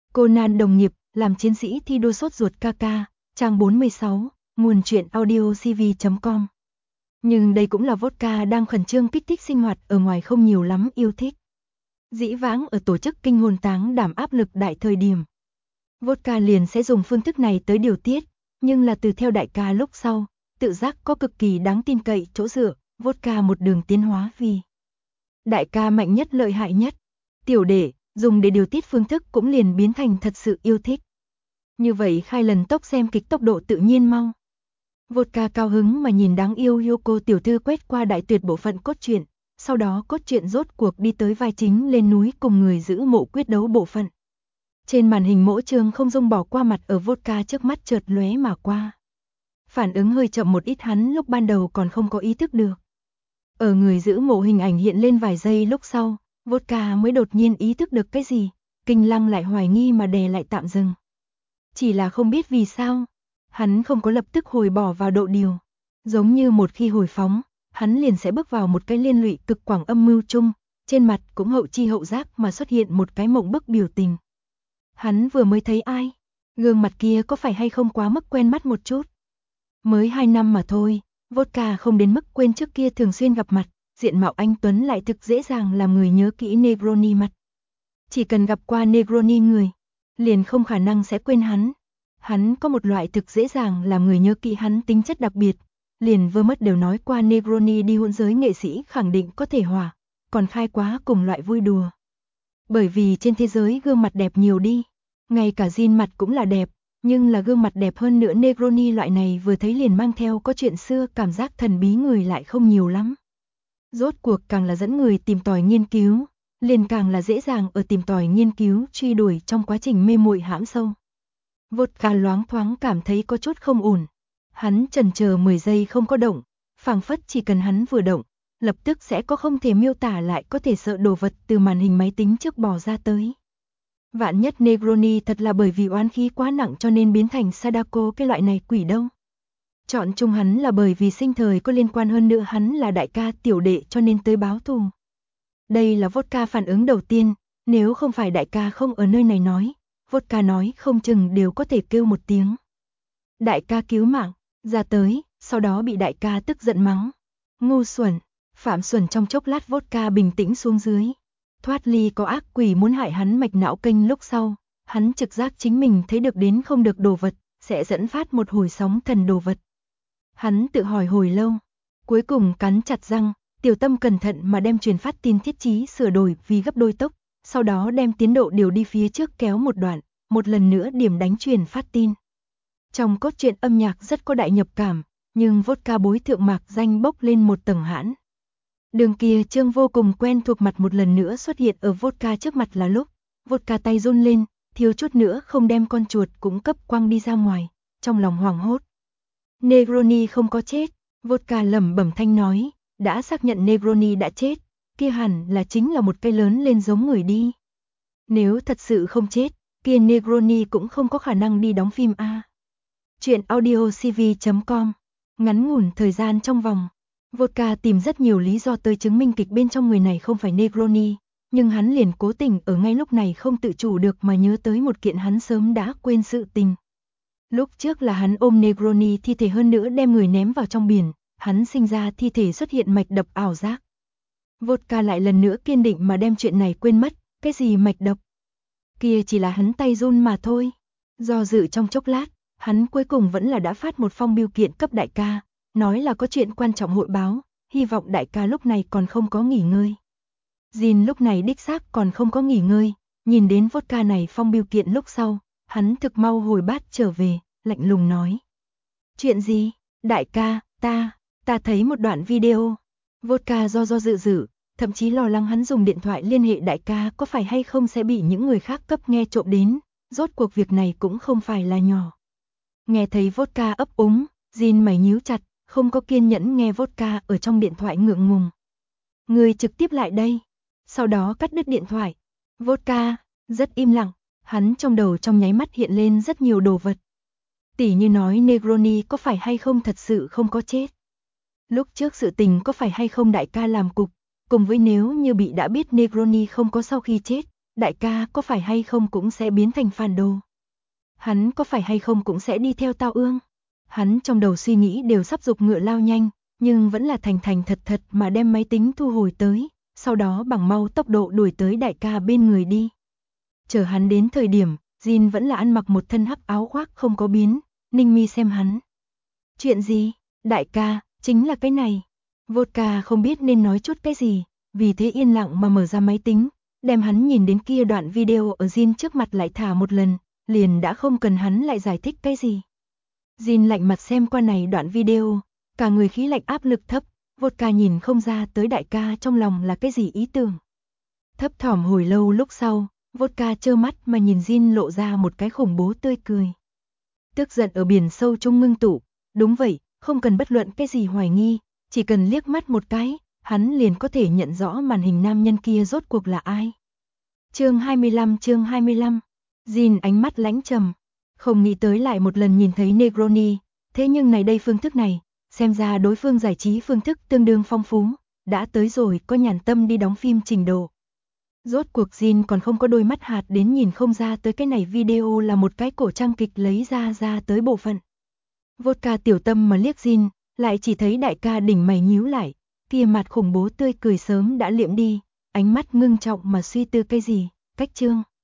Conan đồng nghiệp, làm chiến sĩ thi đua sốt ruột KK, trang 46, nguồn truyện audio cv.com. Nhưng đây cũng là vodka đang khẩn trương kích thích sinh hoạt ở ngoài không nhiều lắm yêu thích. Dĩ vãng ở tổ chức kinh hồn táng đảm áp lực đại thời điểm. Vodka liền sẽ dùng phương thức này tới điều tiết, nhưng là từ theo đại ca lúc sau, tự giác có cực kỳ đáng tin cậy chỗ dựa, vodka một đường tiến hóa vì đại ca mạnh nhất lợi hại nhất. Tiểu đệ, dùng để điều tiết phương thức cũng liền biến thành thật sự yêu thích. Như vậy khai lần tốc xem kịch tốc độ tự nhiên mau. Vodka cao hứng mà nhìn đáng yêu Yoko tiểu thư quét qua đại tuyệt bộ phận cốt truyện, sau đó cốt truyện rốt cuộc đi tới vai chính lên núi cùng người giữ mộ quyết đấu bộ phận. Trên màn hình mỗi chương không dung bỏ qua mặt ở vodka trước mắt chợt lóe mà qua. Phản ứng hơi chậm một ít hắn lúc ban đầu còn không có ý thức được. Ở người giữ mộ hình ảnh hiện lên vài giây lúc sau, vodka mới đột nhiên ý thức được cái gì, Kinh Lăng lại hoài nghi mà đè lại tạm dừng. Chỉ là không biết vì sao, hắn không có lập tức hồi bỏ vào độ điều. Giống như một khi hồi phóng, hắn liền sẽ bước vào một cái liên lụy cực quảng âm mưu chung, trên mặt cũng hậu chi hậu giác mà xuất hiện một cái mộng bức biểu tình. Hắn vừa mới thấy ai? Gương mặt kia có phải hay không quá mức quen mắt một chút? Mới 2 năm mà thôi, vodka không đến mức quên trước kia thường xuyên gặp mặt, diện mạo anh Tuấn lại thực dễ dàng làm người nhớ kỹ Negroni mặt. Chỉ cần gặp qua Negroni người, liền không khả năng sẽ quên hắn. Hắn có một loại thực dễ dàng làm người nhớ kỹ hắn tính chất đặc biệt, liền vơ mất đều nói qua Negroni đi hôn giới nghệ sĩ khẳng định có thể hòa, còn khai quá cùng loại vui đùa. Bởi vì trên thế giới gương mặt đẹp nhiều đi, ngay cả Jin mặt cũng là đẹp, nhưng là gương mặt đẹp hơn nữa Negroni loại này vừa thấy liền mang theo có chuyện xưa cảm giác thần bí người lại không nhiều lắm. Rốt cuộc càng là dẫn người tìm tòi nghiên cứu, liền càng là dễ dàng ở tìm tòi nghiên cứu truy đuổi trong quá trình mê muội hãm sâu. Vodka loáng thoáng cảm thấy có chút không ổn. Hắn chần chờ 10 giây không có động, phảng phất chỉ cần hắn vừa động, lập tức sẽ có không thể miêu tả lại có thể sợ đồ vật từ màn hình máy tính trước bò ra tới. Vạn nhất Negroni thật là bởi vì oán khí quá nặng cho nên biến thành Sadako cái loại này quỷ đâu. Chọn chung hắn là bởi vì sinh thời có liên quan hơn nữa hắn là đại ca tiểu đệ cho nên tới báo thù. Đây là vodka phản ứng đầu tiên, nếu không phải đại ca không ở nơi này nói, vodka nói không chừng đều có thể kêu một tiếng. Đại ca cứu mạng, ra tới, sau đó bị đại ca tức giận mắng. Ngu xuẩn, Phạm Xuẩn trong chốc lát vodka bình tĩnh xuống dưới. Thoát ly có ác quỷ muốn hại hắn mạch não kênh lúc sau, hắn trực giác chính mình thấy được đến không được đồ vật, sẽ dẫn phát một hồi sóng thần đồ vật. Hắn tự hỏi hồi lâu, cuối cùng cắn chặt răng, tiểu tâm cẩn thận mà đem truyền phát tin thiết chí sửa đổi vì gấp đôi tốc, sau đó đem tiến độ điều đi phía trước kéo một đoạn, một lần nữa điểm đánh truyền phát tin. Trong cốt truyện âm nhạc rất có đại nhập cảm, nhưng vodka bối thượng mạc danh bốc lên một tầng hãn. Đường kia Trương vô cùng quen thuộc mặt một lần nữa xuất hiện ở vodka trước mặt là lúc, vodka tay run lên, thiếu chút nữa không đem con chuột cũng cấp quăng đi ra ngoài, trong lòng hoảng hốt. Negroni không có chết, vodka lẩm bẩm thanh nói, đã xác nhận Negroni đã chết, kia hẳn là chính là một cây lớn lên giống người đi. Nếu thật sự không chết, kia Negroni cũng không có khả năng đi đóng phim a. Chuyện audio cv.com, ngắn ngủn thời gian trong vòng. Vodka tìm rất nhiều lý do tới chứng minh kịch bên trong người này không phải Negroni, nhưng hắn liền cố tình ở ngay lúc này không tự chủ được mà nhớ tới một kiện hắn sớm đã quên sự tình. Lúc trước là hắn ôm Negroni thi thể hơn nữa đem người ném vào trong biển, hắn sinh ra thi thể xuất hiện mạch đập ảo giác. Vodka lại lần nữa kiên định mà đem chuyện này quên mất, cái gì mạch đập? Kia chỉ là hắn tay run mà thôi. Do dự trong chốc lát, hắn cuối cùng vẫn là đã phát một phong bưu kiện cấp đại ca, nói là có chuyện quan trọng hội báo, hy vọng đại ca lúc này còn không có nghỉ ngơi. Jin lúc này đích xác còn không có nghỉ ngơi, nhìn đến vodka này phong bưu kiện lúc sau, hắn thực mau hồi bát trở về, lạnh lùng nói. Chuyện gì? Đại ca, ta thấy một đoạn video. Vodka do dự, thậm chí lo lắng hắn dùng điện thoại liên hệ đại ca có phải hay không sẽ bị những người khác cấp nghe trộm đến, rốt cuộc việc này cũng không phải là nhỏ. Nghe thấy vodka ấp úng, Jin mày nhíu chặt, không có kiên nhẫn nghe vodka ở trong điện thoại ngượng ngùng. Người trực tiếp lại đây, sau đó cắt đứt điện thoại. Vodka, rất im lặng, hắn trong đầu trong nháy mắt hiện lên rất nhiều đồ vật. Tỉ như nói Negroni có phải hay không thật sự không có chết. Lúc trước sự tình có phải hay không đại ca làm cục, cùng với nếu như bị đã biết Negroni không có sau khi chết, đại ca có phải hay không cũng sẽ biến thành phản đồ. Hắn có phải hay không cũng sẽ đi theo Tao Ương. Hắn trong đầu suy nghĩ đều sắp giục ngựa lao nhanh, nhưng vẫn là thành thành thật thật mà đem máy tính thu hồi tới, sau đó bằng mau tốc độ đuổi tới đại ca bên người đi. Chờ hắn đến thời điểm, Jin vẫn là ăn mặc một thân hắc áo khoác không có biến, Ninh Mi xem hắn. Chuyện gì? Đại ca, chính là cái này. Vodka không biết nên nói chút cái gì, vì thế yên lặng mà mở ra máy tính, đem hắn nhìn đến kia đoạn video ở Jin trước mặt lại thả một lần, liền đã không cần hắn lại giải thích cái gì. Jin lạnh mặt xem qua này đoạn video, cả người khí lạnh áp lực thấp, Vodka nhìn không ra tới đại ca trong lòng là cái gì ý tưởng. Thấp thỏm hồi lâu lúc sau, Vodka trơ mắt mà nhìn Jin lộ ra một cái khủng bố tươi cười. Tức giận ở biển sâu trung ngưng tụ, đúng vậy, không cần bất luận cái gì hoài nghi, chỉ cần liếc mắt một cái, hắn liền có thể nhận rõ màn hình nam nhân kia rốt cuộc là ai. Chương 25 Jin ánh mắt lãnh trầm, không nghĩ tới lại một lần nhìn thấy Negroni, thế nhưng này đây phương thức này, xem ra đối phương giải trí phương thức tương đương phong phú, đã tới rồi có nhàn tâm đi đóng phim trình độ. Rốt cuộc Jin còn không có đôi mắt hạt đến nhìn không ra tới cái này video là một cái cổ trang kịch lấy ra tới bộ phận. Vodka tiểu tâm mà liếc Jin, lại chỉ thấy đại ca đỉnh mày nhíu lại, kia mặt khủng bố tươi cười sớm đã liệm đi, ánh mắt ngưng trọng mà suy tư cái gì, cách chương.